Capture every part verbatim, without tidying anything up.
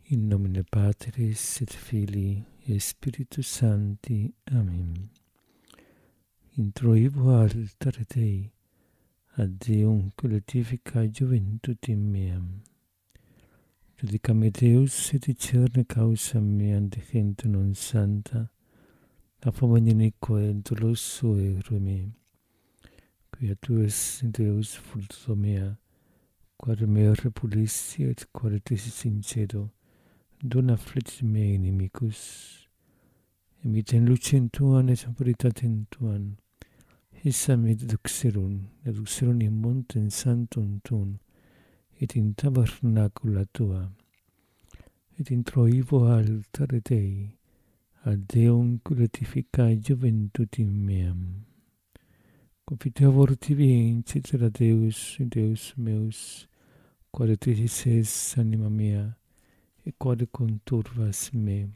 In nomine Patris et Filii et Spiritus Sancti. Amen. Introibo altare Dei, ad Deum collectificae juventutem meam. Judicame Deus et discerne causam meam de gente non santa, a fama iniqua et doloso ero me. Quia tu es Deus fructo mea, quare me repulisti et quare tesi sincedo, dona affligit me inimicus. Emiten lucem tuam et veritatem tuam, hissa me deduxerum, deduxerum in montem santum tuum, et in tabernacula tua, et introivo altare Dei, ad Deum collectificae juventutem meam. Confiteor tibi incitera Deus, Deus meus, quare tesis es anima mea, et quare conturvas me.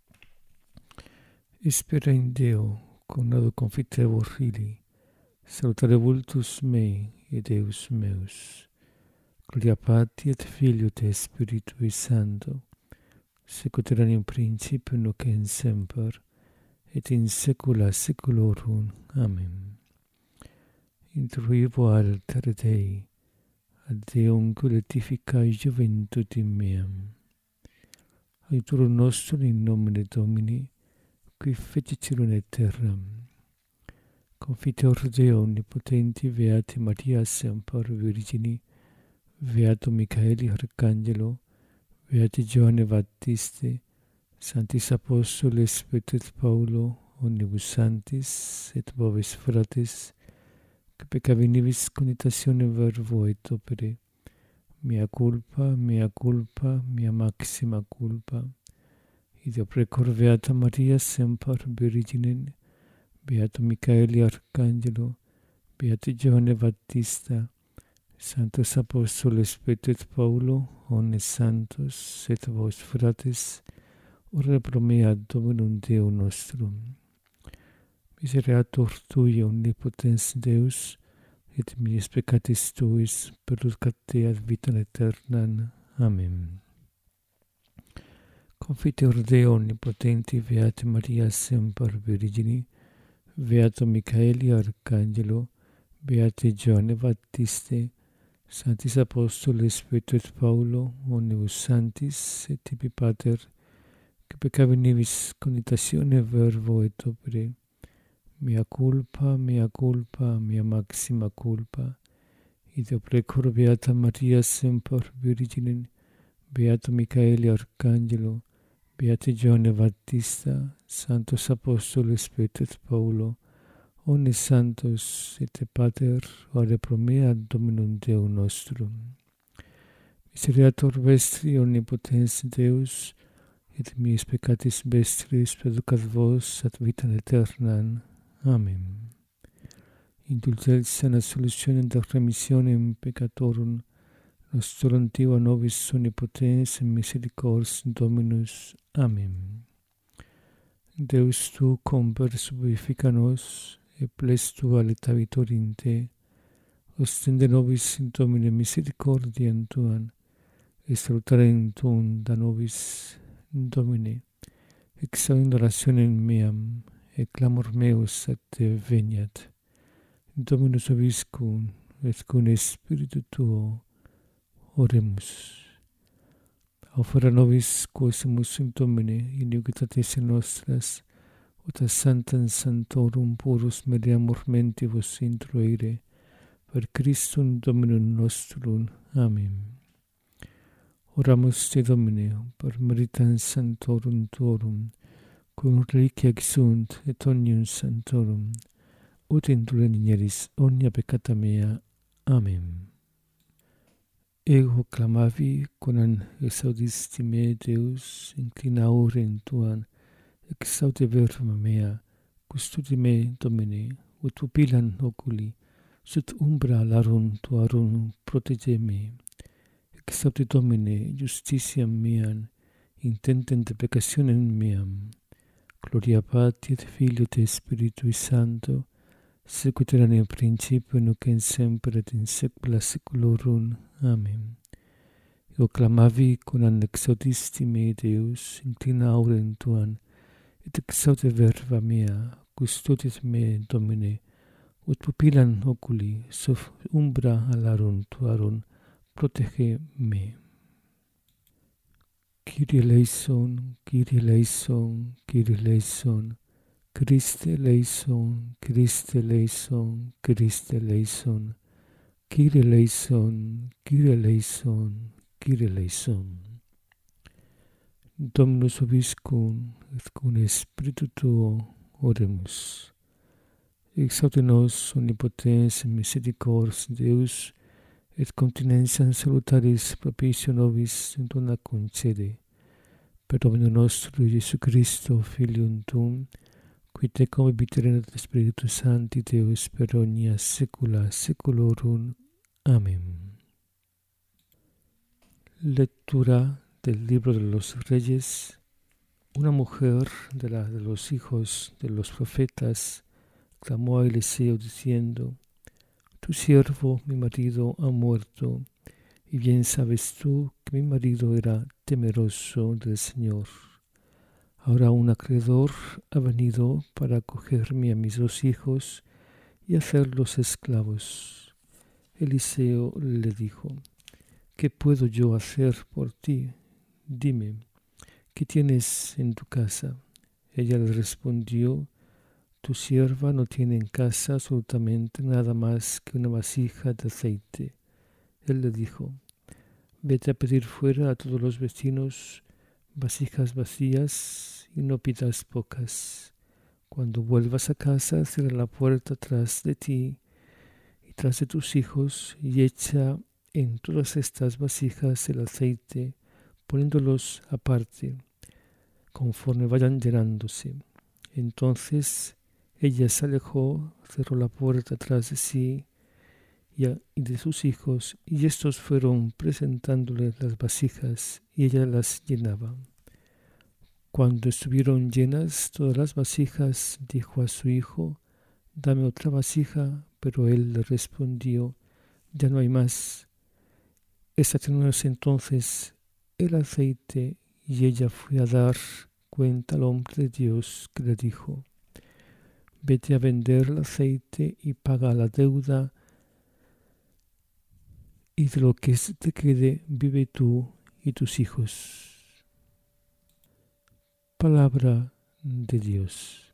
Espera in Deo, conado confiteor fili, salutare vultus mei, et Deus meus. Gloria Patri et Filio et Spiritui Sancto, sicut erat in principio nunc et semper, et in saecula saeculorum. Amen. Introibo altare Dei, ad Deum collectificae juventutem meam. Aiutorium nostrum in nomine Domini, qui fecit caelum et terram. Confiteor Deo omnipotenti, Beati Maria semper Virgini, Beato Michaeli Arcangelo, Beati Johanne Baptiste, Sanctis Apostoles Petro et Paulo, omnibus sanctis et vobis fratres, que peccavinibus conitatione verbo et opere, mea culpa, mea culpa, mea maxima culpa. Ideo precor Beata Maria semper Virgine, Beato Michaeli Arcangelo, Beati Johanne Baptista, Sanctos Apostoles Petro et Paulo, omnes santos et vos fratres, ora pro mea Dominum Deum nostrum. Misereatur Tui omnipotens Deus, et miis peccatis Tuis, perducat te ad vitam aeternam. Amen. Confiteor Deo omnipotenti, Beati Maria semper Virgini, Beato Michaeli Arcangelo, Beati Johanne Baptiste, Sanctis Apostoles Petro et Paulo, omnibus sanctis et tibi Pater, que peccavinibus conitatione verbo et opere, mea culpa, mea culpa, mea maxima culpa. Ideo precor Beata Maria semper Virgine, Beato Michaeli Arcangelo, Beati Johanne Baptista, Sanctos Apostoles Petro et Paulo, omnes santos et Pater, ore pro mea Dominum Deum nostrum. Misereatur vestri omnipotens Deus, et miis peccatis vestris perducat vos ad vitam aeternam. Amen. Indulgentia et solutionem et remissionem peccatorum nostrum tiva nobis omnipotens misericordias Dominus. Amen. Deus tu comper subifica nos, et ples tua letavitor in te, ostende nobis in Domine misericordiam tuam, et salutarem tuum da nobis Domine, exaudum orationem meam, et clamor meus ad te veniat. Dominus vobiscum, et cum Spiritu tuo, oremus. Aufera nobis quosimus in Domine, iniquitates nostras, ut a sanctam sanctorum purus meriamur mentibus introire, per Christum Dominum nostrum. Amen. Oramus te Domine, per meritam sanctorum tuorum, cum reliquia sunt et omnium sanctorum, ut indulgeris omnia peccata mea. Amen. Ego clamavi, quam exaudisti me, Deus, inclinaurem tuam, exaudi verba mea, custodi me, Domine, ut pupillam oculi, sut umbra larum tuarum protege me. Exaudi Domine justitiam meam, intentem de peccationem meam. Gloria Patri et Filio et Spiritui Sancto, sicut erat in principio nunc et semper et in saecula saeculorum. Amen. io clamavi con annexotis timei Deus, inclina aurem tuam, et exaute verba mea, custodis me Domine, ut pupillam oculi, sof umbra alarum tuarum, protege me. Kyrie eleison, Kyrie eleison, Kyrie eleison, Christe eleison, Christe eleison, Christe eleison, Kyrie eleison, Kyrie eleison, Kyrie eleison. Dominus vobiscum, et cum spiritu tuo, oremus. Exaute nos omnipotens misericors Deus, et continentiam salutaris propicio nobis dona concede. Per Domino nostro Iesu Christo, Filium tuum, qui tecum obiterent Spiritus Sancti Deus per omnia saecula saeculorum. Amén. Lectura del libro de los Reyes. Una mujer de, la, de los hijos de los profetas clamó a Eliseo diciendo: Tu siervo, mi marido, ha muerto, y bien sabes tú que mi marido era temeroso del Señor. Ahora un acreedor ha venido para acogerme a mis dos hijos y hacerlos esclavos. Eliseo le dijo: ¿Qué puedo yo hacer por ti? Dime, ¿qué tienes en tu casa? Ella le respondió: Tu sierva no tiene en casa absolutamente nada más que una vasija de aceite. Él le dijo: Vete a pedir fuera a todos los vecinos vasijas vacías y no pidas pocas. Cuando vuelvas a casa, cierra la puerta tras de ti y tras de tus hijos y echa en todas estas vasijas el aceite, poniéndolos aparte, conforme vayan llenándose. Entonces ella se alejó, cerró la puerta tras de sí y de sus hijos, y estos fueron presentándole las vasijas, y ella las llenaba. Cuando estuvieron llenas todas las vasijas, dijo a su hijo: Dame otra vasija, pero él le respondió: Ya no hay más. Esta tenía entonces el aceite, y ella fue a dar cuenta al hombre de Dios, que le dijo: Vete a vender el aceite y paga la deuda, y de lo que te quede vive tú y tus hijos. Palabra de Dios.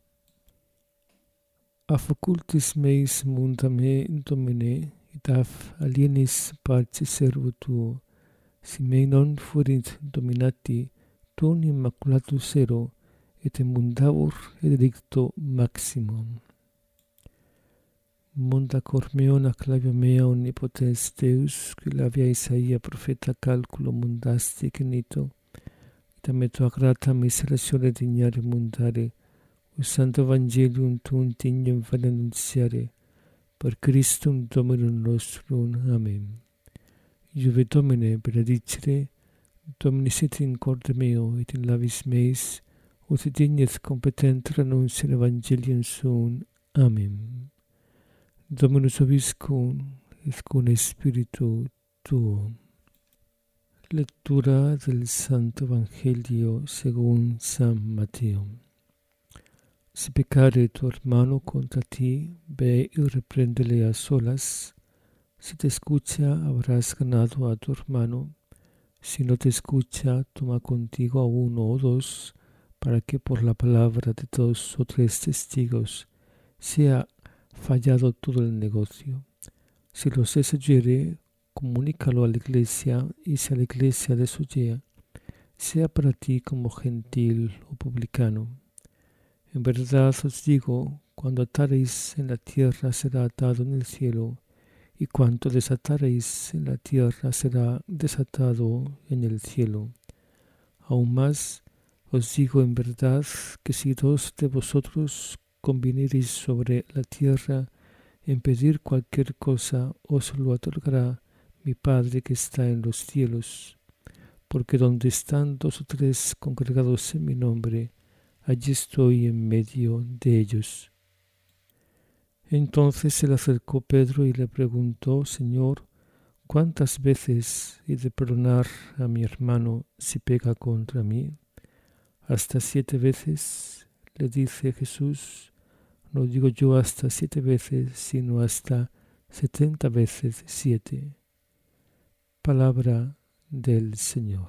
A facultis meis munda me Domine, et af alienis parce servo tuo, si me non fuerit dominati tuum immaculatus ero, et mundavor edicto maximum. Munda cor meo acclavio mea omnipotens Deus, qui labia Isaia profeta calculo mundasti genito, et a me tua grata miseratione dignare mundare, usando evangelium tuum dignum vale annunziare, per Christum Dominum nostrum. Amen. Iuve Domine benedicere, Domini sit in corde meo, et in labis meis, ut dignes competent annunciare evangelium suum. Amen. Dominus vobiscum, et cum spiritu tuo. Lectura del Santo Evangelio según San Mateo. Si pecare tu hermano contra ti, ve y repréndele a solas. Si te escucha, habrás ganado a tu hermano. Si no te escucha, toma contigo a uno o dos, para que por la palabra de dos o tres testigos sea fallado todo el negocio. Si los desoyere, comunícalo a la iglesia, y si a la iglesia desoyea, sea para ti como gentil o publicano. En verdad os digo, cuando atareis en la tierra será atado en el cielo, y cuanto desatareis en la tierra será desatado en el cielo. Aún más os digo en verdad que si dos de vosotros conviniereis sobre la tierra en pedir cualquier cosa, os lo otorgará mi Padre que está en los cielos. Porque donde están dos o tres congregados en mi nombre, allí estoy en medio de ellos. Entonces se le acercó Pedro y le preguntó: Señor, ¿Cuántas veces he de perdonar a mi hermano si peca contra mí? Hasta siete veces, le dice Jesús. No digo yo hasta siete veces, sino hasta setenta veces siete. Palabra del Señor.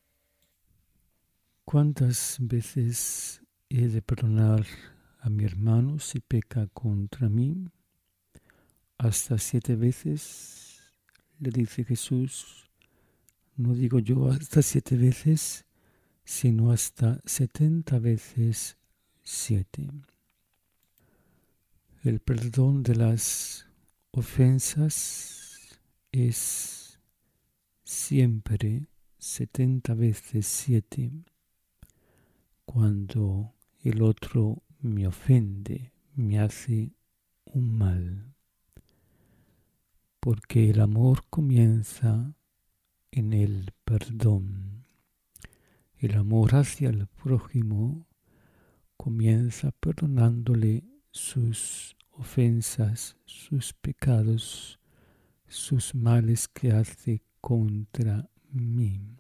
¿Cuántas veces he de perdonar a mi hermano si peca contra mí? Hasta siete veces, le dice Jesús. No digo yo hasta siete veces, sino hasta setenta veces siete. El perdón de las ofensas es siempre setenta veces siete. Cuando el otro me ofende, me hace un mal. Porque el amor comienza en el perdón. El amor hacia el prójimo comienza perdonándole sus ofensas, sus pecados, sus males que hace contra mí.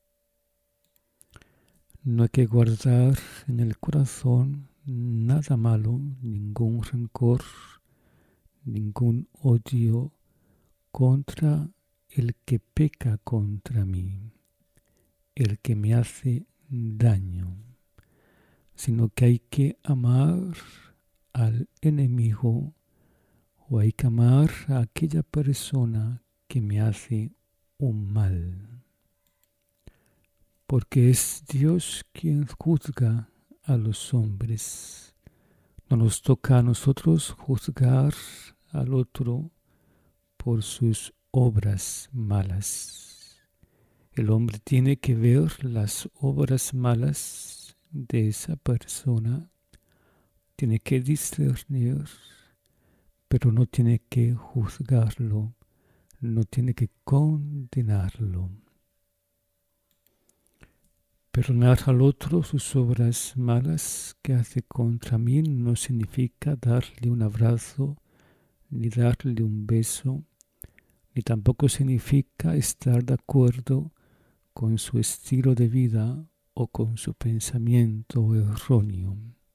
No hay que guardar en el corazón nada malo, ningún rencor, ningún odio contra el que peca contra mí, el que me hace daño, sino que hay que amar al enemigo o hay que amar a aquella persona que me hace un mal. Porque es Dios quien juzga a los hombres. No nos toca a nosotros juzgar al otro por sus obras malas. El hombre tiene que ver las obras malas de esa persona, tiene que discernir, pero no tiene que juzgarlo, no tiene que condenarlo. Perdonar al otro sus obras malas que hace contra mí no significa darle un abrazo, ni darle un beso, ni tampoco significa estar de acuerdo con su estilo de vida o con su pensamiento erróneo.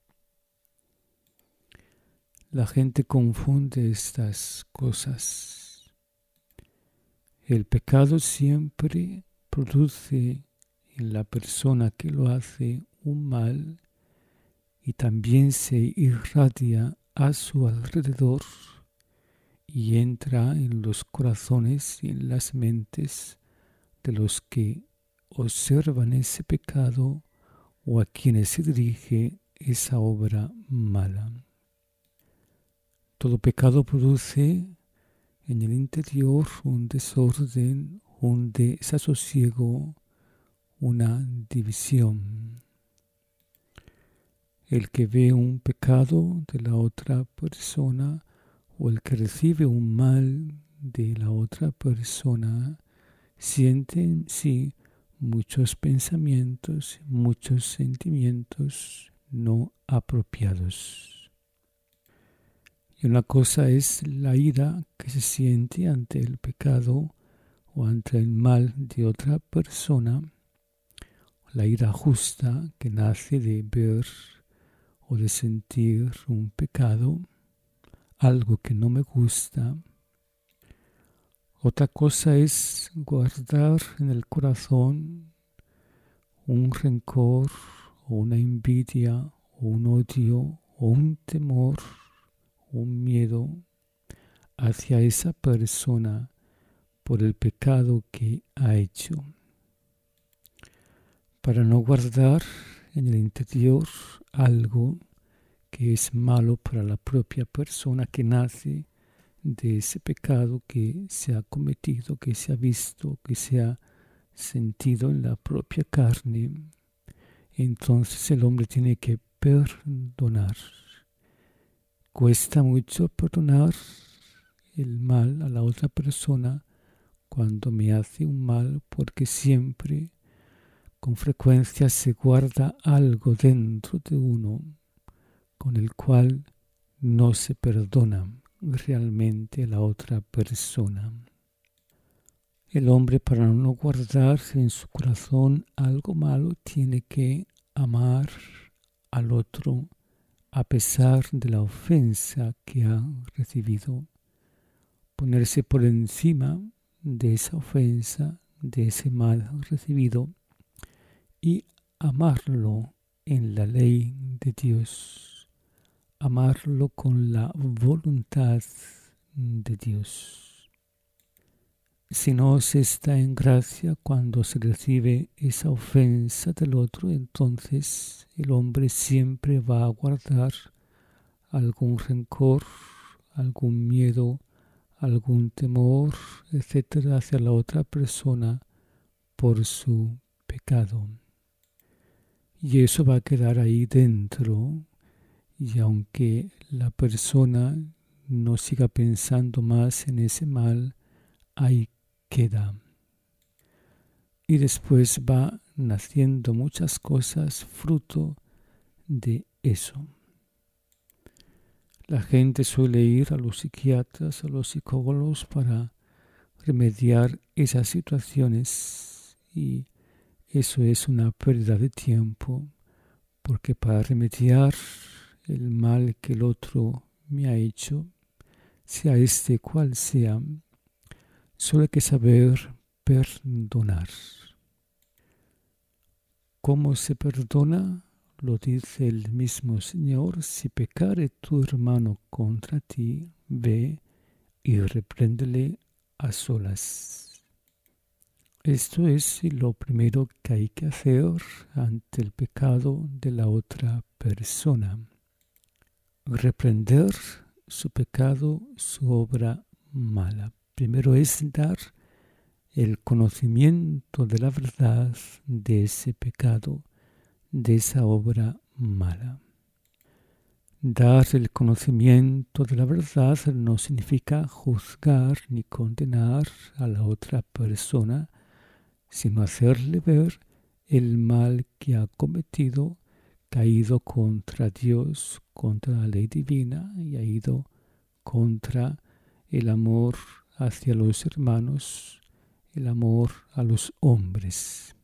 La gente confunde estas cosas. El pecado siempre produce en la persona que lo hace un mal y también se irradia a su alrededor y entra en los corazones y en las mentes de los que observan ese pecado o a quienes se dirige esa obra mala. Todo pecado produce en el interior un desorden, un desasosiego, una división. El que ve un pecado de la otra persona o el que recibe un mal de la otra persona siente en sí muchos pensamientos, muchos sentimientos no apropiados. Y una cosa es la ira que se siente ante el pecado o ante el mal de otra persona, la ira justa que nace de ver o de sentir un pecado, algo que no me gusta. Otra cosa es guardar en el corazón un rencor o una envidia o un odio o un temor, un miedo hacia esa persona por el pecado que ha hecho. Para no guardar en el interior algo que es malo para la propia persona que nace de ese pecado que se ha cometido, que se ha visto, que se ha sentido en la propia carne. Entonces el hombre tiene que perdonar. Cuesta mucho perdonar el mal a la otra persona cuando me hace un mal, porque siempre, con frecuencia, se guarda algo dentro de uno con el cual no se perdona realmente a la otra persona. El hombre, para no guardar en su corazón algo malo, tiene que amar al otro a pesar de la ofensa que ha recibido, ponerse por encima de esa ofensa, de ese mal recibido, y amarlo en la ley de Dios, amarlo con la voluntad de Dios. Si no se está en gracia cuando se recibe esa ofensa del otro, entonces el hombre siempre va a guardar algún rencor, algún miedo, algún temor, etcétera, hacia la otra persona por su pecado. Y eso va a quedar ahí dentro, y aunque la persona no siga pensando más en ese mal, ahí queda. Y después va naciendo muchas cosas fruto de eso. La gente suele ir a los psiquiatras, a los psicólogos para remediar esas situaciones, y eso es una pérdida de tiempo, porque para remediar el mal que el otro me ha hecho, sea este cual sea, solo hay que saber perdonar. ¿Cómo se perdona? Lo dice el mismo Señor: si pecare tu hermano contra ti, ve y repréndele a solas. Esto es lo primero que hay que hacer ante el pecado de la otra persona. Reprender su pecado, su obra mala. Primero es dar el conocimiento de la verdad de ese pecado, de esa obra mala. Dar el conocimiento de la verdad no significa juzgar ni condenar a la otra persona, sino hacerle ver el mal que ha cometido, que ha ido contra Dios, contra la ley divina, y ha ido contra el amor hacia los hermanos, el amor a los hombres.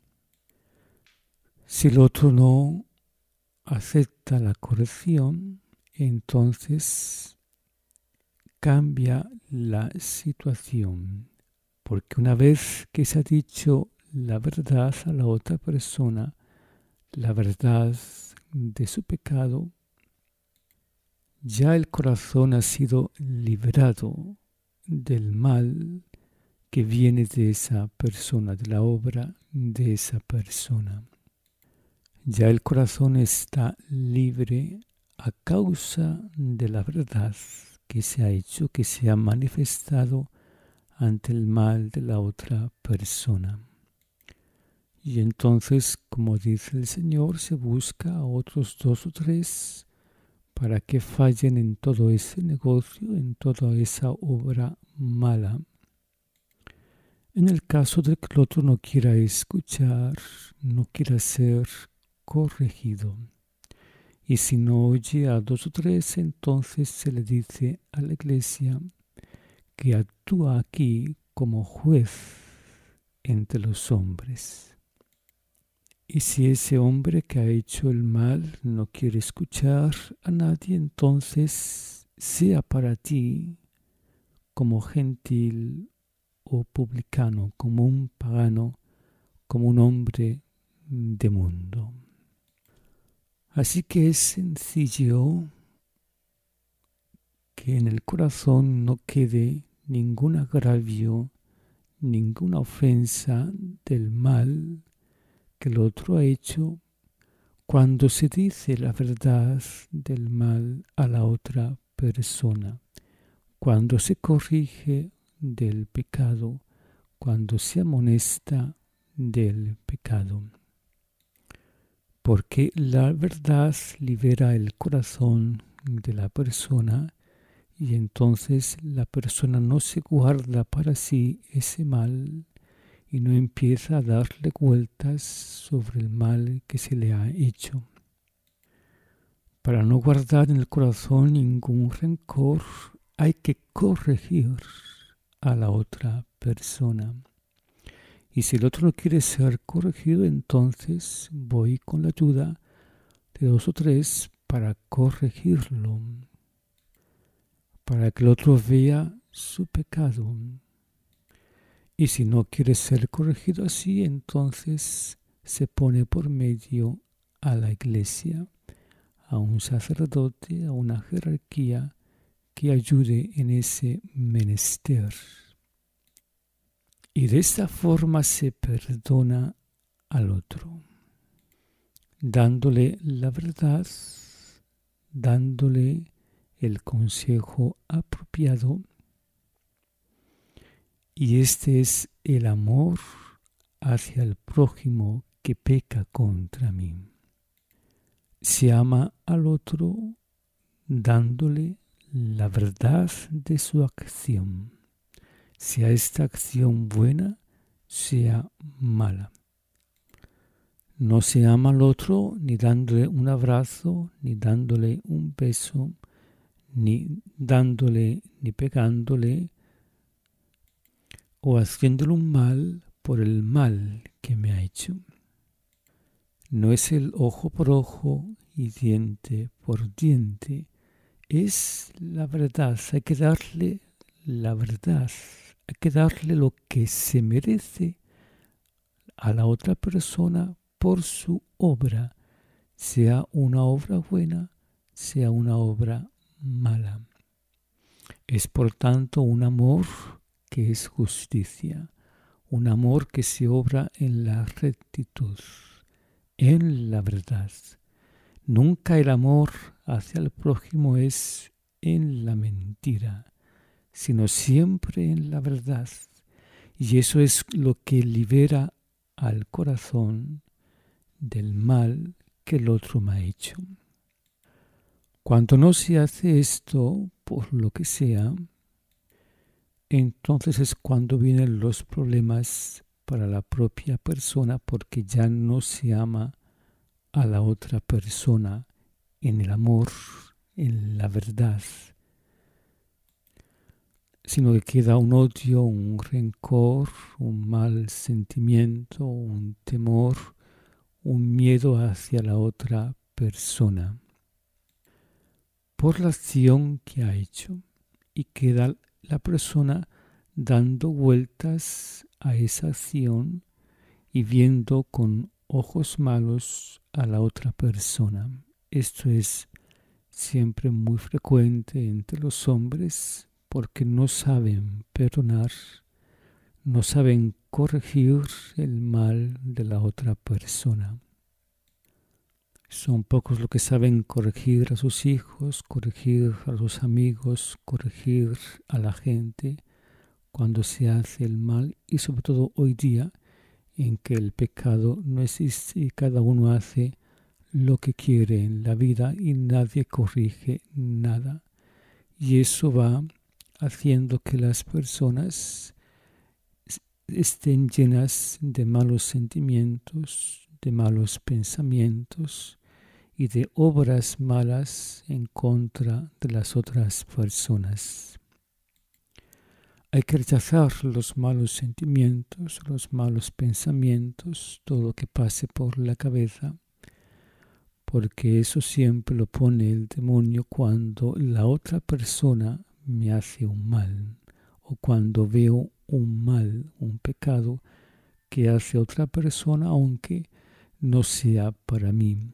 Si el otro no acepta la corrección, entonces cambia la situación, porque una vez que se ha dicho la verdad a la otra persona, la verdad de su pecado, ya el corazón ha sido liberado del mal que viene de esa persona, de la obra de esa persona. Ya el corazón está libre a causa de la verdad que se ha hecho, que se ha manifestado ante el mal de la otra persona. Y entonces, como dice el Señor, se busca a otros dos o tres para que fallen en todo ese negocio, en toda esa obra mala. En el caso de que el otro no quiera escuchar, no quiera ser corregido, y si no oye a dos o tres, entonces se le dice a la Iglesia que actúa aquí como juez entre los hombres. Y si ese hombre que ha hecho el mal no quiere escuchar a nadie, entonces sea para ti como gentil o publicano, como un pagano, como un hombre de mundo. Así que es sencillo que en el corazón no quede ningún agravio, ninguna ofensa del mal que el otro ha hecho cuando se dice la verdad del mal a la otra persona, cuando se corrige del pecado, cuando se amonesta del pecado. Porque la verdad libera el corazón de la persona, y entonces la persona no se guarda para sí ese mal y no empieza a darle vueltas sobre el mal que se le ha hecho. Para no guardar en el corazón ningún rencor, hay que corregir a la otra persona. Y si el otro no quiere ser corregido, entonces voy con la ayuda de dos o tres para corregirlo, para que el otro vea su pecado. Y si no quiere ser corregido así, entonces se pone por medio a la iglesia, a un sacerdote, a una jerarquía que ayude en ese menester. Y de esta forma se perdona al otro, dándole la verdad, dándole el consejo apropiado. Y este es el amor hacia el prójimo que peca contra mí. Se ama al otro dándole la verdad de su acción, sea esta acción buena, sea mala. No se ama al otro ni dándole un abrazo, ni dándole un beso, ni dándole, ni pegándole, o haciéndole un mal por el mal que me ha hecho. No es el ojo por ojo y diente por diente, es la verdad. Hay que darle la verdad, hay que darle lo que se merece a la otra persona por su obra, sea una obra buena, sea una obra mala. Es por tanto un amor que es justicia, un amor que se obra en la rectitud, en la verdad. Nunca el amor hacia el prójimo es en la mentira, sino siempre en la verdad. Y eso es lo que libera al corazón del mal que el otro me ha hecho. Cuando no se hace esto, por lo que sea, entonces es cuando vienen los problemas para la propia persona, porque ya no se ama a la otra persona en el amor, en la verdad, sino que queda un odio, un rencor, un mal sentimiento, un temor, un miedo hacia la otra persona por la acción que ha hecho, y queda la persona dando vueltas a esa acción y viendo con ojos malos a la otra persona. Esto es siempre muy frecuente entre los hombres porque no saben perdonar, no saben corregir el mal de la otra persona. Son pocos los que saben corregir a sus hijos, corregir a sus amigos, corregir a la gente cuando se hace el mal, y sobre todo hoy día en que el pecado no existe y cada uno hace lo que quiere en la vida y nadie corrige nada. Y eso va haciendo que las personas estén llenas de malos sentimientos, de malos pensamientos y de obras malas en contra de las otras personas. Hay que rechazar los malos sentimientos, los malos pensamientos, todo lo que pase por la cabeza, porque eso siempre lo pone el demonio cuando la otra persona me hace un mal, o cuando veo un mal, un pecado que hace otra persona, aunque no sea para mí.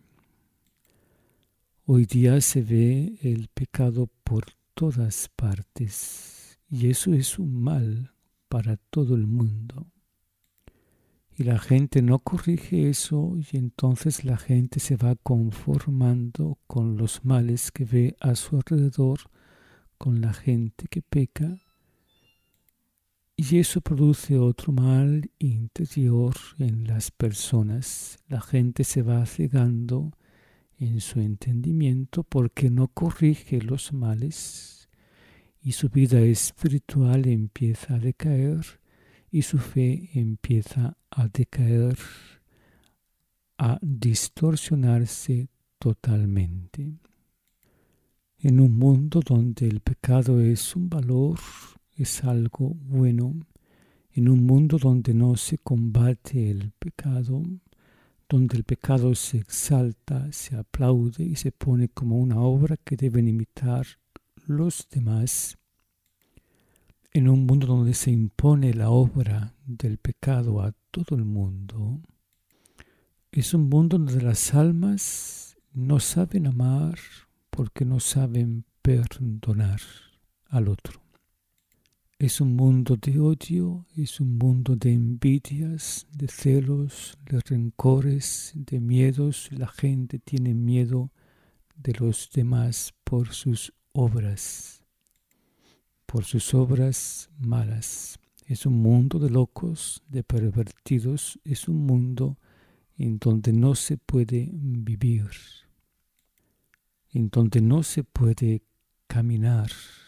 Hoy día se ve el pecado por todas partes y eso es un mal para todo el mundo. Y la gente no corrige eso y entonces la gente se va conformando con los males que ve a su alrededor, con la gente que peca. Y eso produce otro mal interior en las personas. La gente se va cegando en su entendimiento porque no corrige los males y su vida espiritual empieza a decaer y su fe empieza a decaer, a distorsionarse totalmente. En un mundo donde el pecado es un valor, es algo bueno, En un mundo donde no se combate el pecado, donde el pecado se exalta, se aplaude y se pone como una obra que deben imitar los demás, en un mundo donde se impone la obra del pecado a todo el mundo, es un mundo donde las almas no saben amar porque no saben perdonar al otro. Es un mundo de odio, es un mundo de envidias, de celos, de rencores, de miedos. La gente tiene miedo de los demás por sus obras, por sus obras malas. Es un mundo de locos, de pervertidos, es un mundo en donde no se puede vivir, en donde no se puede caminar,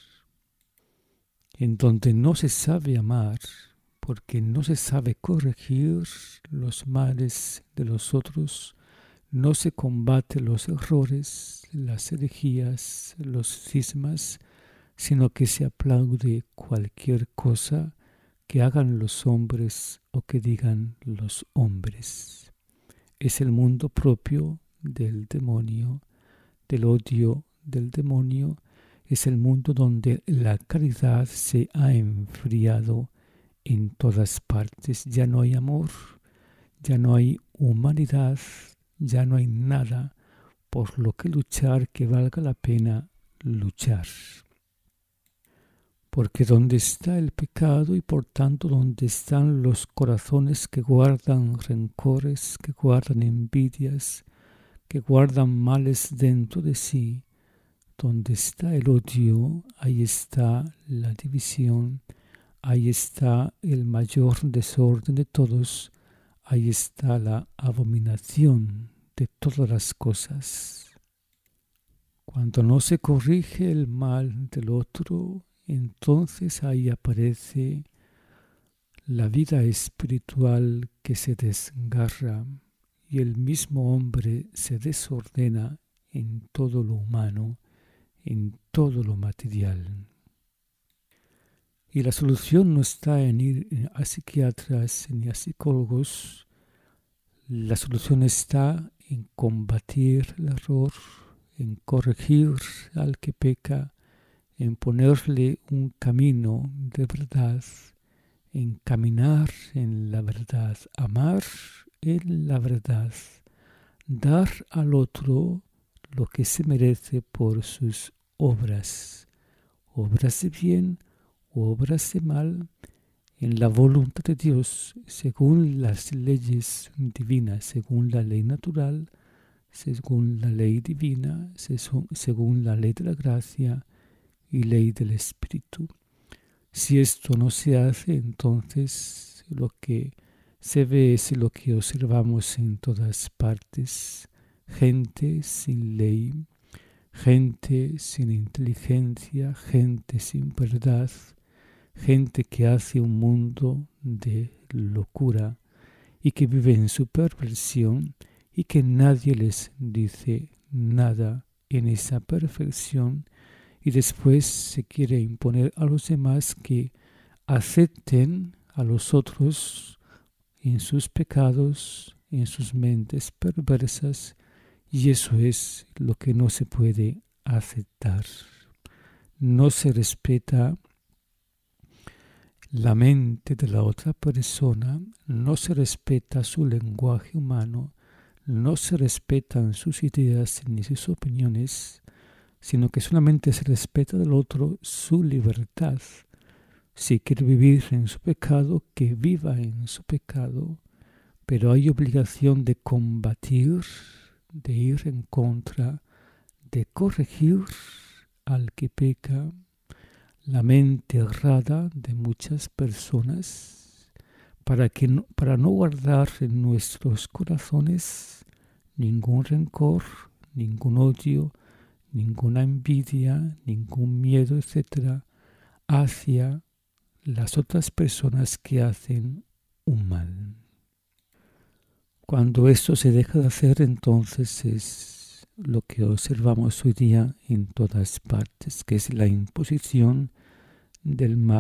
en donde no se sabe amar, porque no se sabe corregir los males de los otros, no se combate los errores, las herejías, los cismas, sino que se aplaude cualquier cosa que hagan los hombres o que digan los hombres. Es el mundo propio del demonio, del odio del demonio. Es el mundo donde la caridad se ha enfriado en todas partes. Ya no hay amor, ya no hay humanidad, ya no hay nada por lo que luchar que valga la pena luchar. Porque donde está el pecado y por tanto donde están los corazones que guardan rencores, que guardan envidias, que guardan males dentro de sí, donde está el odio, ahí está la división, ahí está el mayor desorden de todos, ahí está la abominación de todas las cosas. Cuando no se corrige el mal del otro, entonces ahí aparece la vida espiritual que se desgarra y el mismo hombre se desordena en todo lo humano, en todo lo material. Y la solución no está en ir a psiquiatras ni a psicólogos. La solución está en combatir el error, en corregir al que peca, en ponerle un camino de verdad, en caminar en la verdad, amar en la verdad, dar al otro lo que se merece por sus obras, obras de bien, obras de mal, en la voluntad de Dios, según las leyes divinas, según la ley natural, según la ley divina, según la ley de la gracia y ley del Espíritu. Si esto no se hace, entonces lo que se ve es lo que observamos en todas partes: gente sin ley, gente sin inteligencia, gente sin verdad, gente que hace un mundo de locura y que vive en su perversión y que nadie les dice nada en esa perfección, y después se quiere imponer a los demás que acepten a los otros en sus pecados, en sus mentes perversas, y eso es lo que no se puede aceptar. No se respeta la mente de la otra persona, no se respeta su lenguaje humano, no se respetan sus ideas ni sus opiniones, sino que solamente se respeta del otro su libertad. Si quiere vivir en su pecado, que viva en su pecado, pero hay obligación de combatir, de ir en contra, de corregir al que peca, la mente errada de muchas personas, para, que no, para no guardar en nuestros corazones ningún rencor, ningún odio, ninguna envidia, ningún miedo, etcétera, hacia las otras personas que hacen un mal. Cuando esto se deja de hacer, entonces es lo que observamos hoy día en todas partes, que es la imposición del mal,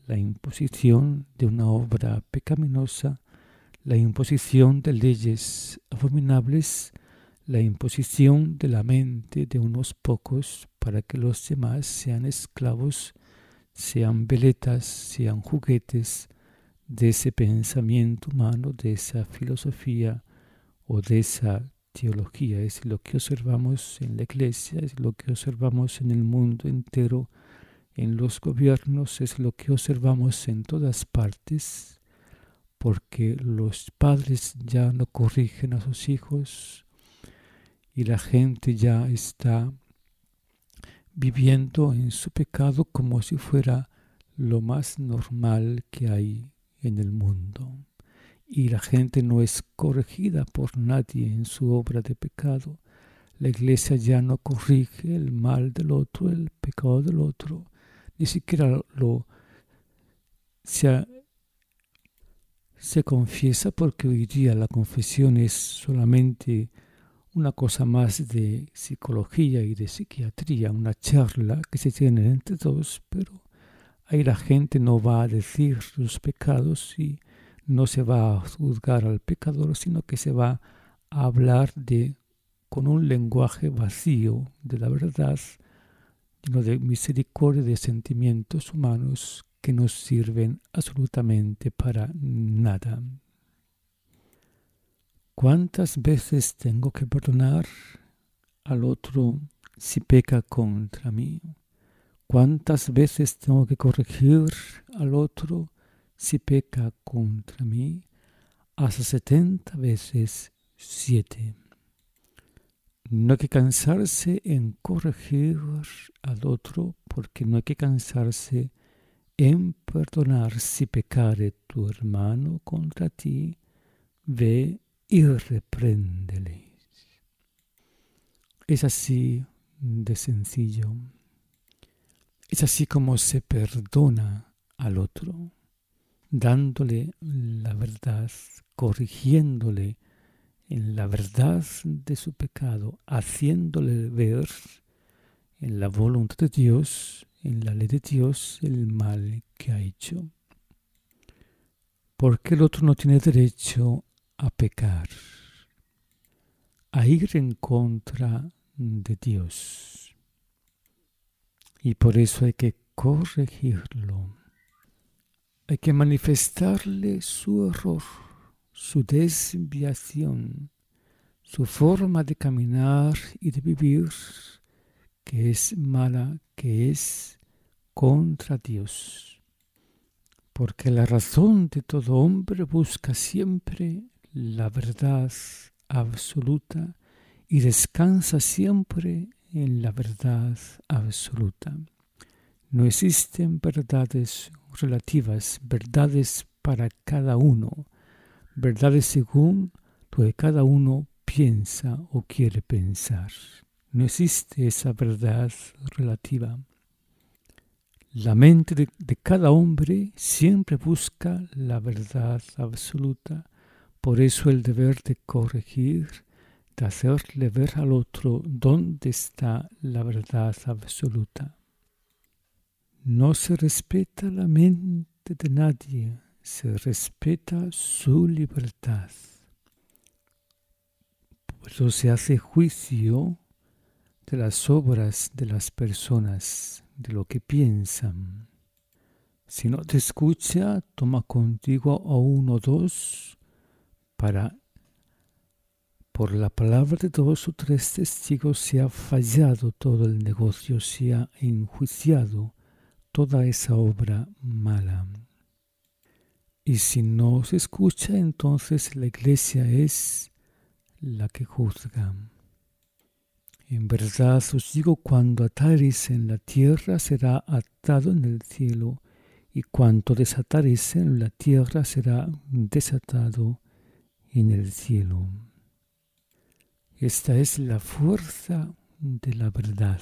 la imposición de una obra pecaminosa, la imposición de leyes abominables, la imposición de la mente de unos pocos para que los demás sean esclavos, sean veletas, sean juguetes de ese pensamiento humano, de esa filosofía o de esa teología. Es lo que observamos en la iglesia, es lo que observamos en el mundo entero, en los gobiernos, es lo que observamos en todas partes, porque los padres ya no corrigen a sus hijos y la gente ya está viviendo en su pecado como si fuera lo más normal que hay en el mundo. Y la gente no es corregida por nadie en su obra de pecado. La iglesia ya no corrige el mal del otro, el pecado del otro. Ni siquiera lo se, se confiesa, porque hoy día la confesión es solamente una cosa más de psicología y de psiquiatría, una charla que se tiene entre dos, pero ahí la gente no va a decir sus pecados y no se va a juzgar al pecador, sino que se va a hablar de con un lenguaje vacío de la verdad, lleno de misericordia, de sentimientos humanos que no sirven absolutamente para nada. ¿Cuántas veces tengo que perdonar al otro si peca contra mí? ¿Cuántas veces tengo que corregir al otro si peca contra mí? Hasta setenta veces siete. No hay que cansarse en corregir al otro, porque no hay que cansarse en perdonar. Si pecare tu hermano contra ti, ve y repréndele. Es así de sencillo. Es así como se perdona al otro, dándole la verdad, corrigiéndole en la verdad de su pecado, haciéndole ver en la voluntad de Dios, en la ley de Dios, el mal que ha hecho. Porque el otro no tiene derecho a pecar, a ir en contra de Dios. Y por eso hay que corregirlo. Hay que manifestarle su error, su desviación, su forma de caminar y de vivir, que es mala, que es contra Dios. Porque la razón de todo hombre busca siempre la verdad absoluta y descansa siempre en la verdad absoluta. No existen verdades relativas, verdades para cada uno, verdades según lo que cada uno piensa o quiere pensar. No existe esa verdad relativa. La mente de, de cada hombre siempre busca la verdad absoluta. Por eso el deber de corregir, de hacerle ver al otro dónde está la verdad absoluta. No se respeta la mente de nadie, se respeta su libertad. Por eso se hace juicio de las obras de las personas, de lo que piensan. Si no te escucha, toma contigo a uno o dos para, por la palabra de dos o tres testigos, se ha fallado todo el negocio, se ha enjuiciado toda esa obra mala. Y si no se escucha, entonces la iglesia es la que juzga. En verdad os digo, cuando atareis en la tierra será atado en el cielo, y cuanto desatareis en la tierra será desatado en el cielo. Esta es la fuerza de la verdad.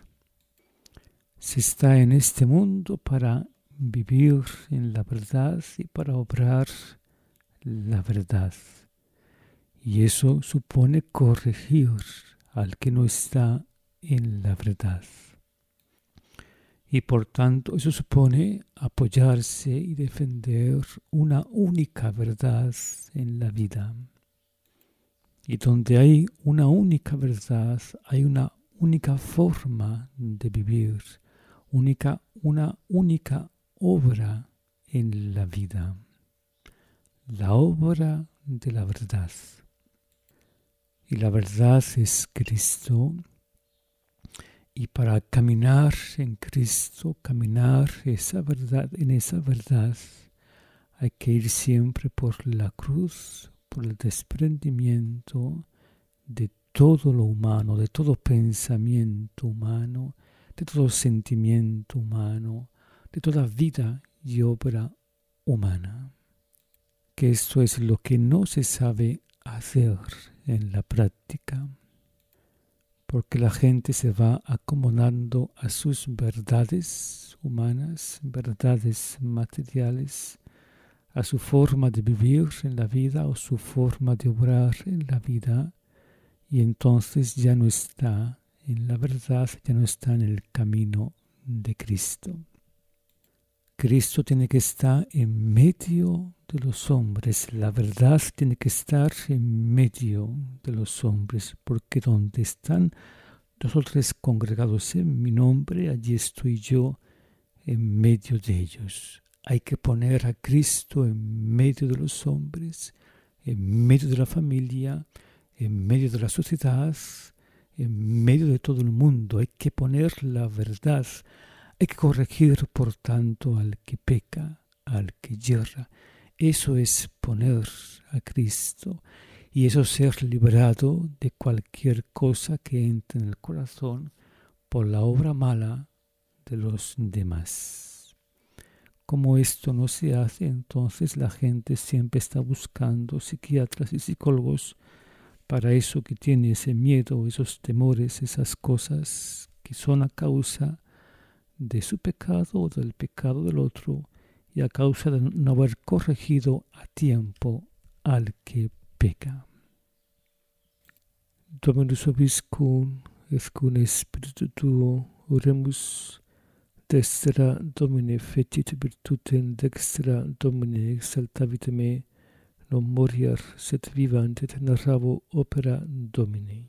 Se está en este mundo para vivir en la verdad y para obrar la verdad. Y eso supone corregir al que no está en la verdad. Y por tanto eso supone apoyarse y defender una única verdad en la vida. Y donde hay una única verdad, hay una única forma de vivir, única, una única obra en la vida. La obra de la verdad. Y la verdad es Cristo. Y para caminar en Cristo, caminar esa verdad, en esa verdad, hay que ir siempre por la cruz, por el desprendimiento de todo lo humano, de todo pensamiento humano, de todo sentimiento humano, de toda vida y obra humana. Que esto es lo que no se sabe hacer en la práctica. Porque la gente se va acomodando a sus verdades humanas, verdades materiales, a su forma de vivir en la vida o su forma de obrar en la vida, y entonces ya no está en la verdad, ya no está en el camino de Cristo. Cristo tiene que estar en medio de los hombres, la verdad tiene que estar en medio de los hombres, porque donde están dos o tres congregados en mi nombre, allí estoy yo en medio de ellos. Hay que poner a Cristo en medio de los hombres, en medio de la familia, en medio de la sociedad, en medio de todo el mundo. Hay que poner la verdad. Hay que corregir, por tanto, al que peca, al que yerra. Eso es poner a Cristo y eso ser liberado de cualquier cosa que entre en el corazón por la obra mala de los demás. Como esto no se hace, entonces la gente siempre está buscando psiquiatras y psicólogos para eso que tiene ese miedo, esos temores, esas cosas que son a causa de su pecado o del pecado del otro y a causa de no haber corregido a tiempo al que peca. Dominus vobiscum, et cum spiritu tuo, oremus. Dextra Domine fecit virtutem, dextra Domine exaltavit me, non moriar sed vivant et narravo opera Domini.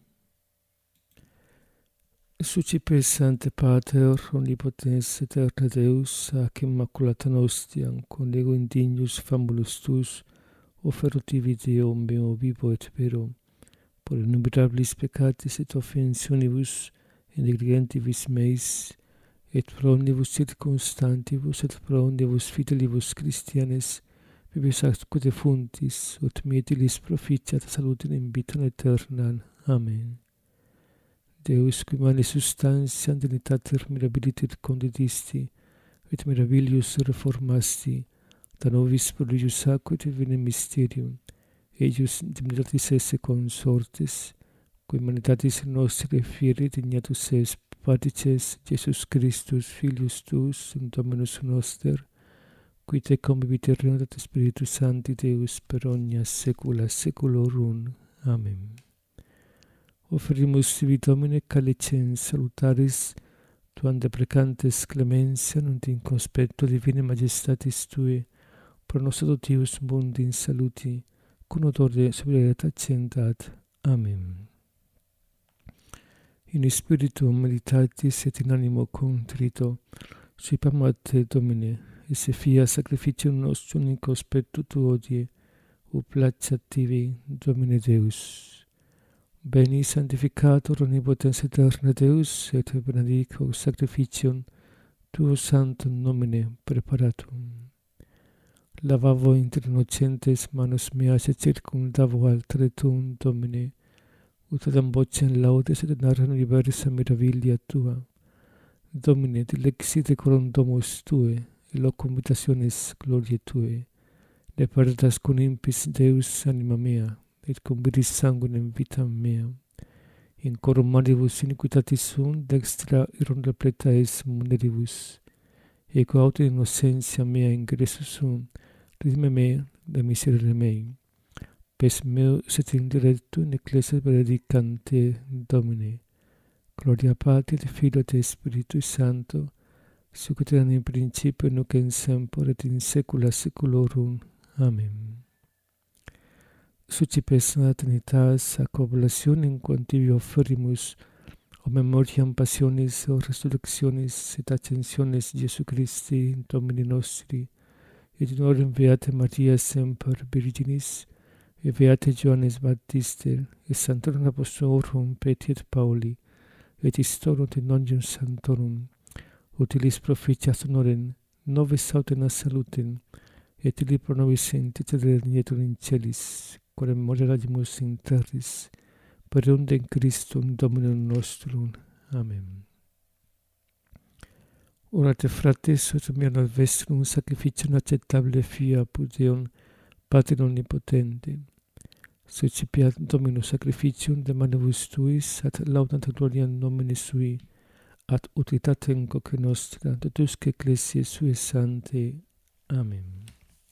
Sucipes Sancte Pater, omnipotens aeterna Deus, ac immaculatam ostiam, con ego indignus famulus tuus, offerutivi Deo meo vivo et vero, por innumerabilis peccatis et offensionibus, et negligentibus meis, et pro omnibus circumstantibus, et pro omnibus fidelibus Christianes, vivus atque defuntis, ut mietilis proficiat salutem in vitam aeternam. Amen. Deus, qui mane substantiam dignitatis mirabiliter condidisti, et mirabilius reformasti, da nobis prodigius aquae divinem mysterium, eius dignitatis esse consortes, qui humanitatis nostre fieri dignatus es Patrices Jesus Christus, Filius tuus, et Dominus noster, qui te convivit regnat et Spiritus Sancti Deus per omnia saecula saeculorum. Amen. Offerimus sibi Domine calicem salutaris, tuam deprecantes clementia, nunt in conspecto divine majestatis Tue, pro nos adoptivus mundi in saluti, cum odore sobrietatis accendat. Amen. In spiritu meditatis et in animo contrito, sui pamate Domine, et se fia sacrificium nostrum in conspectu Tuo die, ut placeat tibi, Domine Deus. Beni sanctificator omnipotens aeterna Deus, et benedico sacrificium Tuo sanctum nomine preparatum. Lavavo inter innocentes manus meas et circumdavo altere Tuum, Domine, ut adam vocem laudes et narram universa miravilia Tua. Domine, dilexi decorum domus Tue, et locum habitationis gloriae Tue. Ne perdas cum impis Deus anima mea, et cum viris sanguinem vitam mea. In corum manibus iniquitatis sunt, dextra ironda pleta es muneribus. Eco aut innocentia mea ingressus sunt, redime me de miserere mei. Pes meo set in diretto in ecclesia benedicante Domine. Gloria Patri et Filio et Spiritus Sancto, sic ut erat in principio, nunc et semper, et in saecula saeculorum. Amen. Sucipes Trinitas ac oblationem quam tibi offerimus, o memoriam passionis, o resurrectionis, et ascensionis Iesu Christi, Domini nostri, et in orem Beate Maria semper Virginis, et Beate Johannes Baptiste, et Sanctorum Apostolorum Petri et Pauli, et Istorum et Nonium Sanctorum, utilis proficias honorem, nobis autem salutem, et illi pro nobis intercedere nietur in celis, quare memoriamus in terris, per undem Christum Dominum nostrum. Amen. Orate frates, ut miram vestrum sacrificium acceptabile fia apud Deum, Pater omnipotente. Sucipiat Dominus sacrificium de manibus tuis, ad laudam et gloriam nomini sui, ad utilitatem coque nostra, totusque ecclesiae sue sanctae. Amen.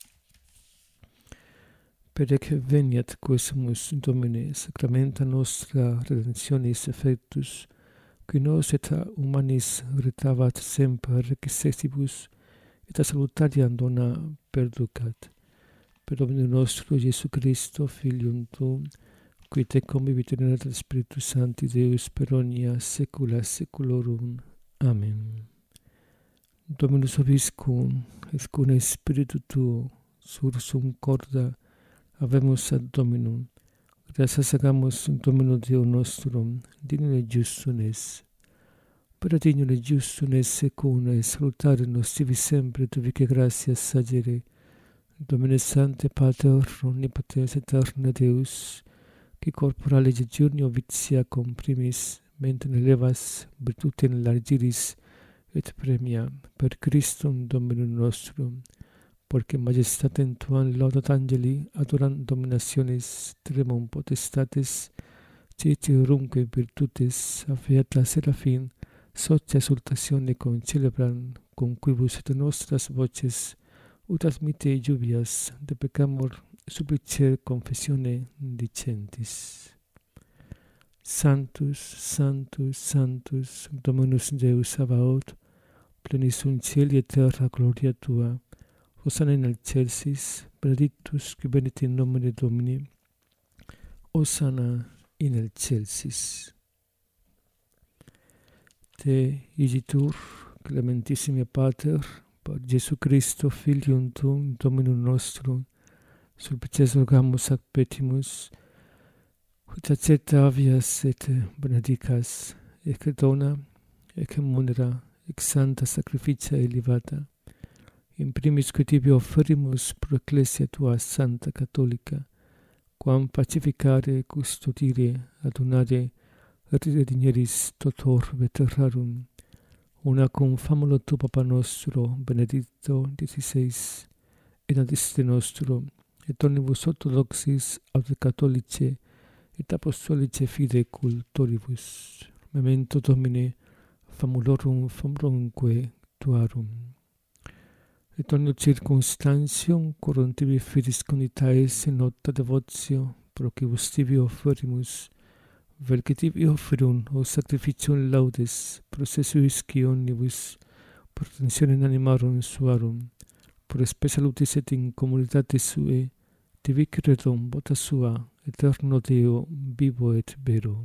Perec veniat quesumus Domine sacramenta nostra redemptionis effectus, qui nos et humanis retavat semper requisitibus, et a salutariam dona perducat. Per Dominum nostro Iesu Christo, Filium Tuum, qui te convivit in unitate Spiritus Sancti Deus per omnia saecula saeculorum. Amen. Dominus vobiscum, et cum Spiritu tuo, sursum corda, habemus ad Dominum, gratias agamus Domino Deo nostrum, dignum et justum es. Per dignum et justum es secum et salutare nos tibi sempre, tuvique gratias sagere, Domine Sancte Pater, omnipotens aeterna Deus, qui corporale jejunio vitia comprimis, mentem elevas virtutem largiris et premia, per Christum Dominum nostrum, porque majestatem tuam laudat angeli, adorant dominationis, tremum potestates, ceterumque virtutes, afeata serafin, socia exultatione concelebrant, cum quibus et nostras voces, ut admite lluvias de peccamur supplicer confessione dicentis. Sanctus, Sanctus, Sanctus, Dominus Deus Sabaoth, plenis sunt cieli et terra gloria tua, Hosanna in excelsis, benedictus qui venit in nomine Domini, Hosanna in excelsis. Te igitur, clementissime Pater, per Iesu Christo, Filium Tuum, Dominum nostrum, sulpices rogamus ac petimus, ut accetta avias et benedicas, ec dona, ec munera, ec santa sacrificia elevata, in primis qui tibi offerimus pro ecclesia tua santa catholica, quam pacificare, custodire, adunare, redimineris totor veterarum, una cum famulo tu Papa nostro, Benedicto diciseis, et adiste nostro, et omnibus orthodoxis aut catholice, et apostolice fide cultoribus. Memento Domine, famulorum famulumque tuarum. Et omnio circumstantium, corum tibi fidis conitaes in nota devotio, pro quibus tibi offerimus, vel que tibi offerum o sacrificium laudes, processuisci omnibus, per tensionem animarum suarum, per spe salutis et in communitate sue, tibi credum vota sua, eterno Deo, vivo et vero.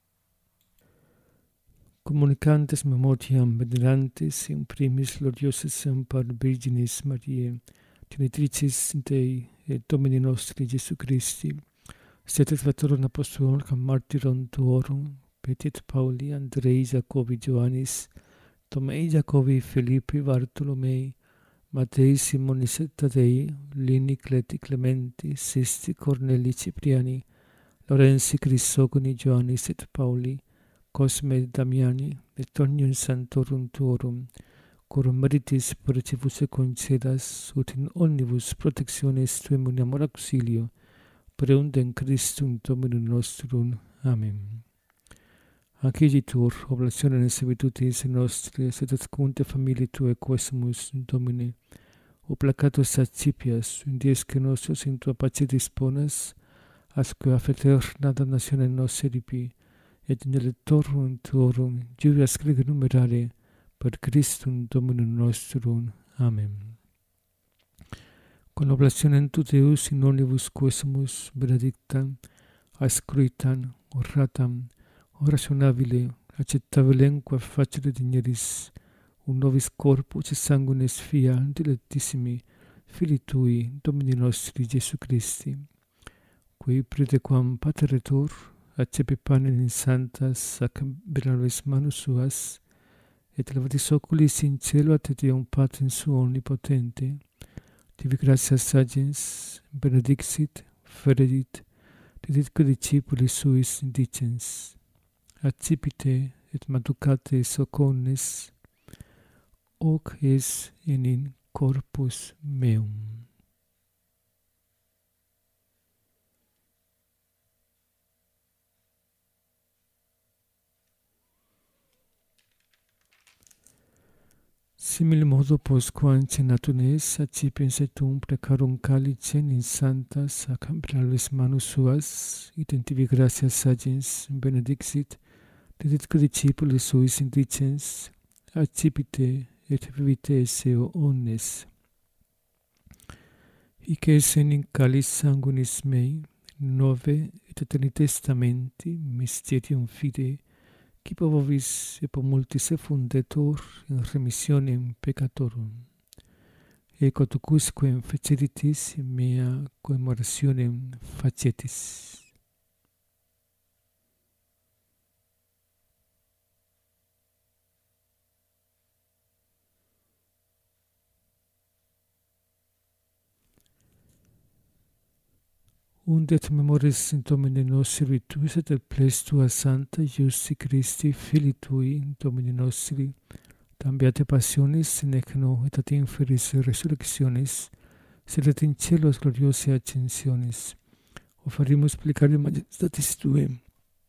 Communicantes memoriam venerantes in primis gloriosis semper Virginis Mariae, genitricis Dei et Domini nostri Iesu Christi, sed et veterum apostolorum cum martyrum tuorum, Petit Pauli, Andrei, Jacobi, Ioannis, Tomei, Jacobi, Philippi, Bartolomei, Matei, Simonis et Tadei, Lini, Cleti, Clementi, Sisti, Corneli, Cipriani, Lorenzi, Crisogoni, Ioannis et Pauli, Cosme, Damiani, et omnium sanctorum tuorum, corum meritis precibus concedas, ut in omnibus protectiones tuum uniamur auxilio, per undem Christum Dominum nostrum. Amen. Acciditur oblationem servitutis nostris, et adcunte familiae tuae quesumus, Domine, o placatus accipias, in dies que nostros in tua pace disponas, asque a eterna damnationem nos eripi, et in electorum tuorum lluvias grege numerare, per Christum Dominum nostrum. Amen. Con oblationem Deus in omnibus quesumus benedictam, ascruitam, oratam, orationabile, accettabilem qua facere digneris, un nobis corpus et sanguinis fia dilectissimi, Filii Tui, Domini nostri Gesù Christi, qui predequam Pateretur, accepi panem in santas sacramentabis manus suas, et levatis oculis in cielo ad Deum Patrum suum omnipotente, tibi gratias sagens, benedixit, feredit, diditque discipulis suis dicens, accipite et maducate socornes, hoc es in corpus meum. Simil modo postquam cenatum es, accipiens et um precarum calicem in santas sacramentabis manus suas, idem gratias sagens benedixit, diditque discipulis suis dicens, accipite et vivite esse omnes. Hic es in calis sanguinis mei, nove et eterni testamenti, mysterium fidei, qui po vobis et po multis effundetur in remissionem peccatorum. Et quatucusquem feceritis in mea commemorationem facietis. Undet memoris in Domine nostri tuis et el ples tua santa Iusti Christi, Filii Tui, Domini nostri, tam beate passionis, nec no et ad inferis resurrectionis, sed et in celos gloriosae ascensionis, oferimus plecare majestatis Tuae.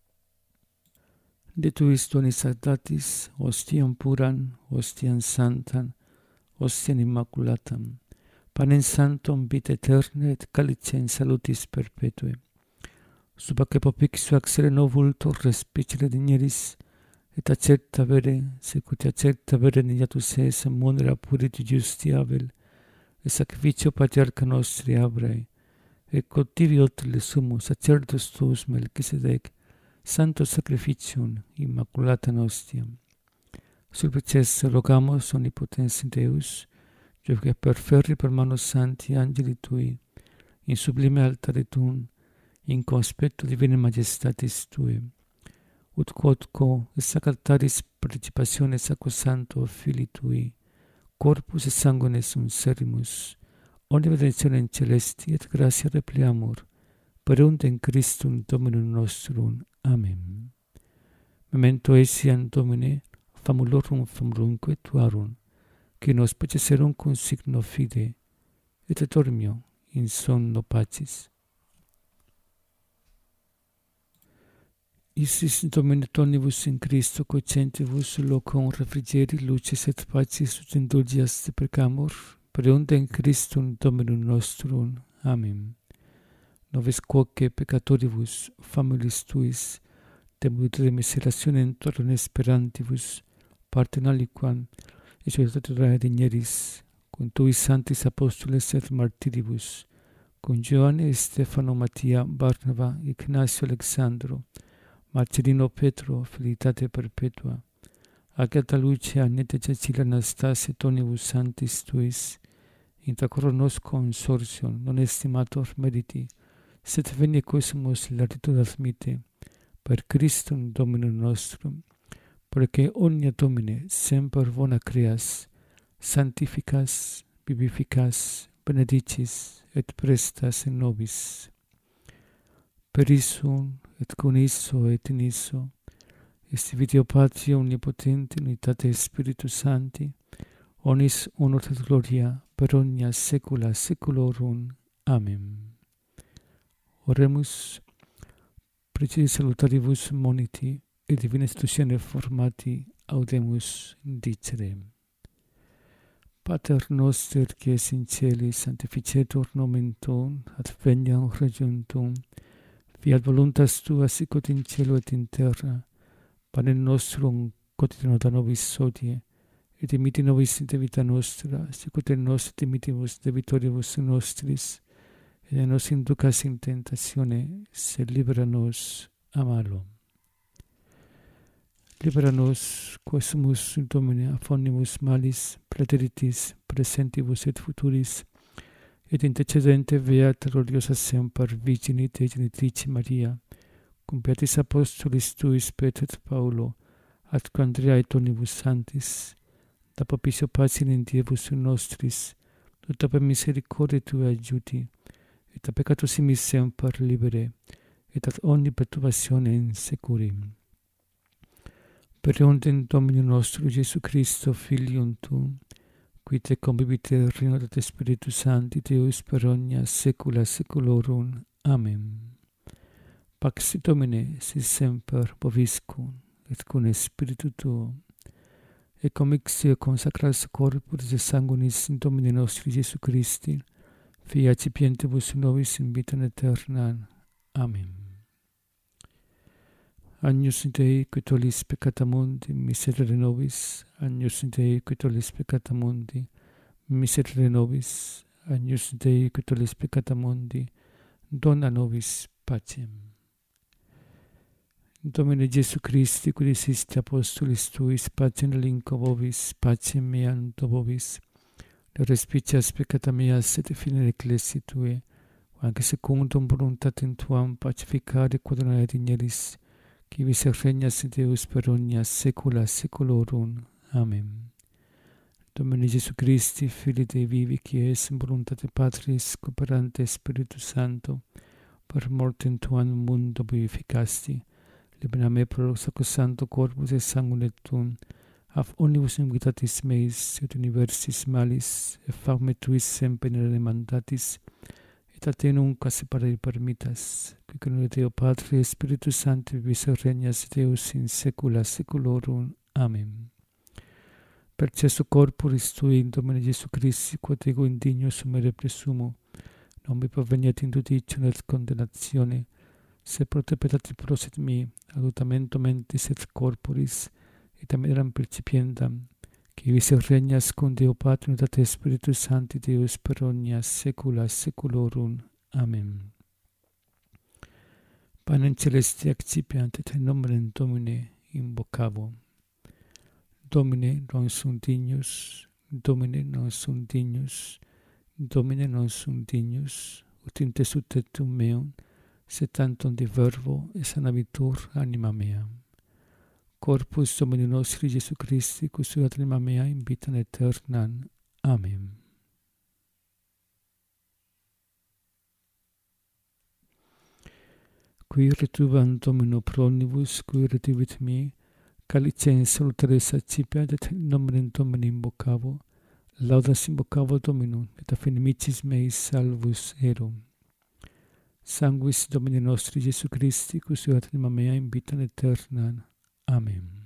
De Tuis donis datis, ostiam puran, ostiam santam, ostiam immaculatam, panem sanctum vitae aeternae et calicem salutis perpetue. Subaque popixu accere novultur respicere digneris, et accerta vere, secut accerta vere niatus es munera purit justi Abel, et sacrificio patriarca nostri Abrae, et cotivi le sumus sacerdos tuus Melchisedec, santo sacrificium immaculata nostiam. Sulpices rogamos omnipotens Deus, que perferri per manus santi angeli Tui, in sublime altare Tuum, in conspecto divine majestatis Tuae, ut quodco et sacraltaris participationes sacrosanto Filii Tui, corpus et sanguinis unserimus, omni benedictionem celesti et gratia repleamur, per undem Christum Dominum nostrum. Amen. Memento etiam Domine, famulorum famulumque Tuarum, qui nos peceserum cum signo fide, et dormio in somno pacis. Isis Domine tonibus in Christo cocentibus locum refrigeri lucis et pacis ut indulgias te precamur, per undem Christum Dominum nostrum. Amen. Noves quoque peccatoribus familis Tuis, demutre miserationem Tuarum esperantibus, partem aliquam, et suetatura digneris, cum Tuis santis apostoles et martiribus, cum Ioanne, Stefano, Mattia, Barnaba, Ignacio, Alexandro, Marcellino, Petro, felicitate perpetua, Agata Lucia, Agnete, Cecilia, Anastasia, tonibus santis Tuis, intra coro nos consortium, non estimator meriti, sed veni quesumus latitud admite, per Christum Dominum nostrum, perque omnia Domine semper bona creas, sanctificas, vivificas, benedicis et prestas in nobis. Per issum et con isso et in isso, est Deo Patria omnipotente, unitate Spiritus Sancti, onis honor et gloria per omnia saecula saeculorum. Amen. Oremus, precisi salutaribus moniti, et divina institutione formati audemus dicere. Pater noster, qui es in caeli, sanctificetur nomen Tuum, adveniat regnum Tuum, fiat voluntas Tua sicut in cielo et in terra. Panem nostrum quotidianum da nobis hodie, et dimiti nobis de vita nostra, sicut et nos dimittimus debitoribus nostris, et ne nos inducas in tentatione, sed libera nos a malo. Libera nos, quae sumus in Domine affonimus malis, praeteritis, presentibus et futuris, et intercedente beata gloriosa semper Virgini Dei Genitrice Maria, cum beatis apostolis tuis Petro et Paulo, atque Andrea et omnibus sanctis, da propicio pacem in diebus nostris, tuta per misericordia tua adjuti, et a peccatus simis semper libere, et ad ogni perturbatione in securim. Per ontem Domini nostro Gesù Christo, Filium tuum, qui te convivit et regnat et Spiritus Sancti, Deus per omnia saecula saeculorum. Amen. Pax Domine sit semper vobiscum, et cum spiritu tuo, et commixio consacratus corporis et sanguinis in Domine nostri Gesù Christi, Fia cipientibus nobis in vitam aeternam. Amen. Agnus Dei, qui tollis peccata mundi, miserere nobis. Agnus Dei, qui tollis peccata mundi, miserere nobis. Agnus Dei, qui tollis peccata mundi, dona nobis pacem. Domine Gesù Christi, qui diciste apostolis tuis, pacem relinquo vobis, pacem meam do vobis, le respicias peccata meas et finire ecclesiae tue, anche secundum voluntatem tuam pacificare quadrona digneris, qui vis regnas Deus per omnia saecula saeculorum. Amen. Domine Gesù Christi, Filii Dei vivi, qui es in voluntate Patris, cooperante Spiritus Sancto, per mortem tuam mundo vivificasti, libera me pro sacrosancto corpus et sanguine tuum, af omnibus iniquitatis meis et universis malis, et fagme tuis semper mandatis, et a te nunca separare permittas, qui con Deo Patri et Spiritus Sancti vivis et regnas Deus in saecula saeculorum. Amen. Per cesso corporis tui in Domine Gesù Christi, quod ego indigno sumere presumo, non mi proveniat in judicium et condemnatione, se pro te peccati prosit mi, adultamento mentis et corporis, et ameram percipiendam, qui vis et regnas cum Deo Patri et Spiritus Sancti Deus per omnia saecula saeculorum. Amen. Panem celeste accipiant et in nomen Domini invocavo. Domine non sum dignus, Domine non sum dignus, Domine non sum dignus, ut in te sutetum meum, sed tantum de verbo et sanabitur anima mea. Corpus Domini nostri Gesù Christi, custodat anima mea in vitam aeternam. Amen. Qui retubant Domino pro omnibus, qui retuvit mi, calicem salutaris accipiat et nomen Domini invocavo, laudas invocavo Dominum, et a finimicis meis salvus erum. Sanguis Domini nostri Gesù Christi, custodat anima mea in vitam aeternam. Amen.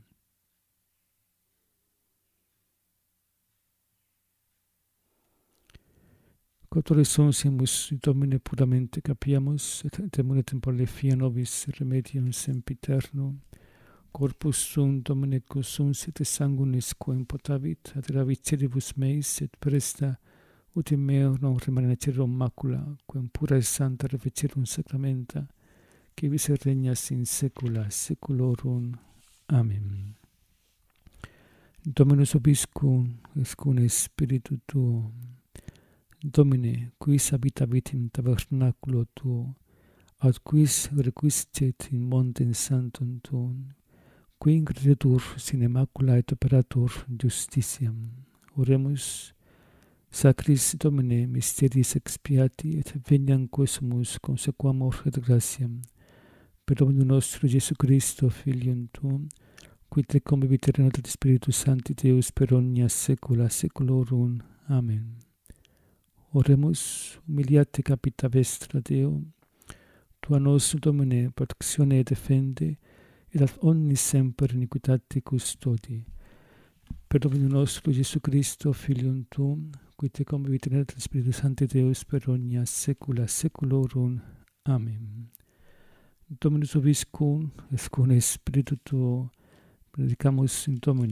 Quod sonsimus Domine puramente capiamus, et temune tempore fia nobis remedium sempiternum, corpus sum Domine consums et sanguinis quem potavit, ad ravicieribus meis, et presta ut in meo non remanecerum macula, quem pura et santa reficirum sacramenta, qui vis et regnas in saecula saeculorum. Amen. Dominus vobiscum, et cum spiritu tuo. Domine, quis habitavit in tabernaculo tuo, aut quis requiscet in montem sanctum tuum, qui increditur sine macula et operatur justitiam. Oremus, Sacris Domine mysteris expiati, et veniam quesumus consequamur et gratiam, per Dominum nostro Gesù Christo, Filium tuum, qui te convivit et regnat Spiritus Sancti Deus per omnia saecula saeculorum. Amen. Oremus, humiliate capita vestra Deo, tua nos, Domine, protectione et defende, et ad omnis semper iniquitate custodi. Per Dominum nostro Gesù Christo, Filium tuum, qui te convivit et regnat Spiritus Sancti Deus per omnia saecula saeculorum. Amen. Dominus vobiscum, et cum spiritu tuo, predicamus in Domino,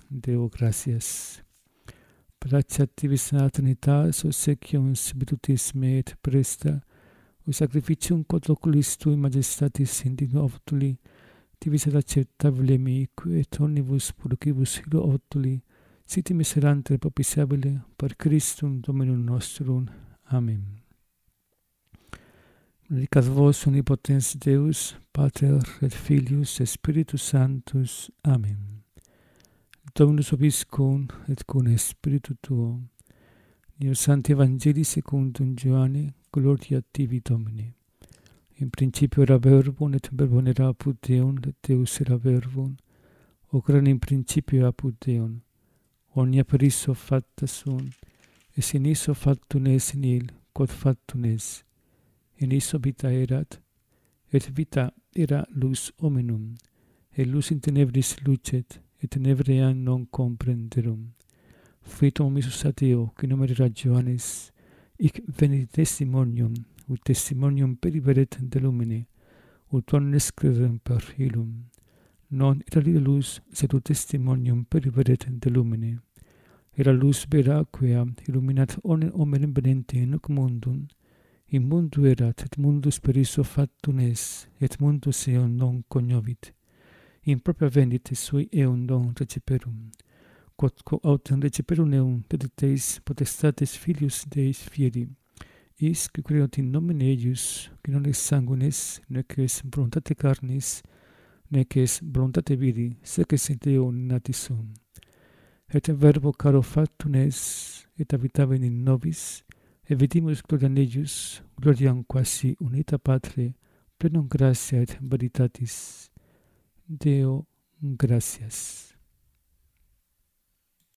Deo, gracias. Placativis a Trinitas, obsequium spiritus me et presta, o sacrificium quod oculis tui majestatis indigno optuli, divis ad acceptabile meique et omnibus purcibus hilo optuli, siti miserante propitiabile per Christum Dominum nostrum. Amen. Benedicat vos omnipotens Deus, Pater et Filius et Spiritus Sanctus. Amen. Dominus vobiscum et cum spiritu tuo. Dio Sancti Evangelii secundum Ioanne, gloria tibi Domine. In principio era verbum, et verbum era apud Deum, et Deus era verbum. Hoc erat in principio apud Deum. Omnia per issue facta sunt, et in issue factum est nihil, quod factum est. In issue vita erat, et vita era lux hominum, et lux in tenebris lucet, et tenebrae non comprenderum. Fuit homisus ad Deo, qui nomen era Johannes, hic venit testimonium, ut testimonium periveret de lumine, ut omnes credem per illum. Non era lida lux, sed ut testimonium periveret de lumine. Era lux vera quia illuminat omnem hominum venente in hoc mundum, in mundo erat, et mundus per issue factum est, et mundus eum non cognovit. In propria venit sui eum non reciperum. Quod autem reciperum eum dedicteis potestates Filius Deis fieri, is qui credunt in nomine eius, qui non est sanguinis, nec est voluntate carnis, nec est voluntate viri, sed que in Deo nati sum. Et verbo caro factum est, et habitavit in nobis, et vidimus gloriam eius, gloriam quasi unita Patre, plenum gratia et veritatis. Deo, gracias.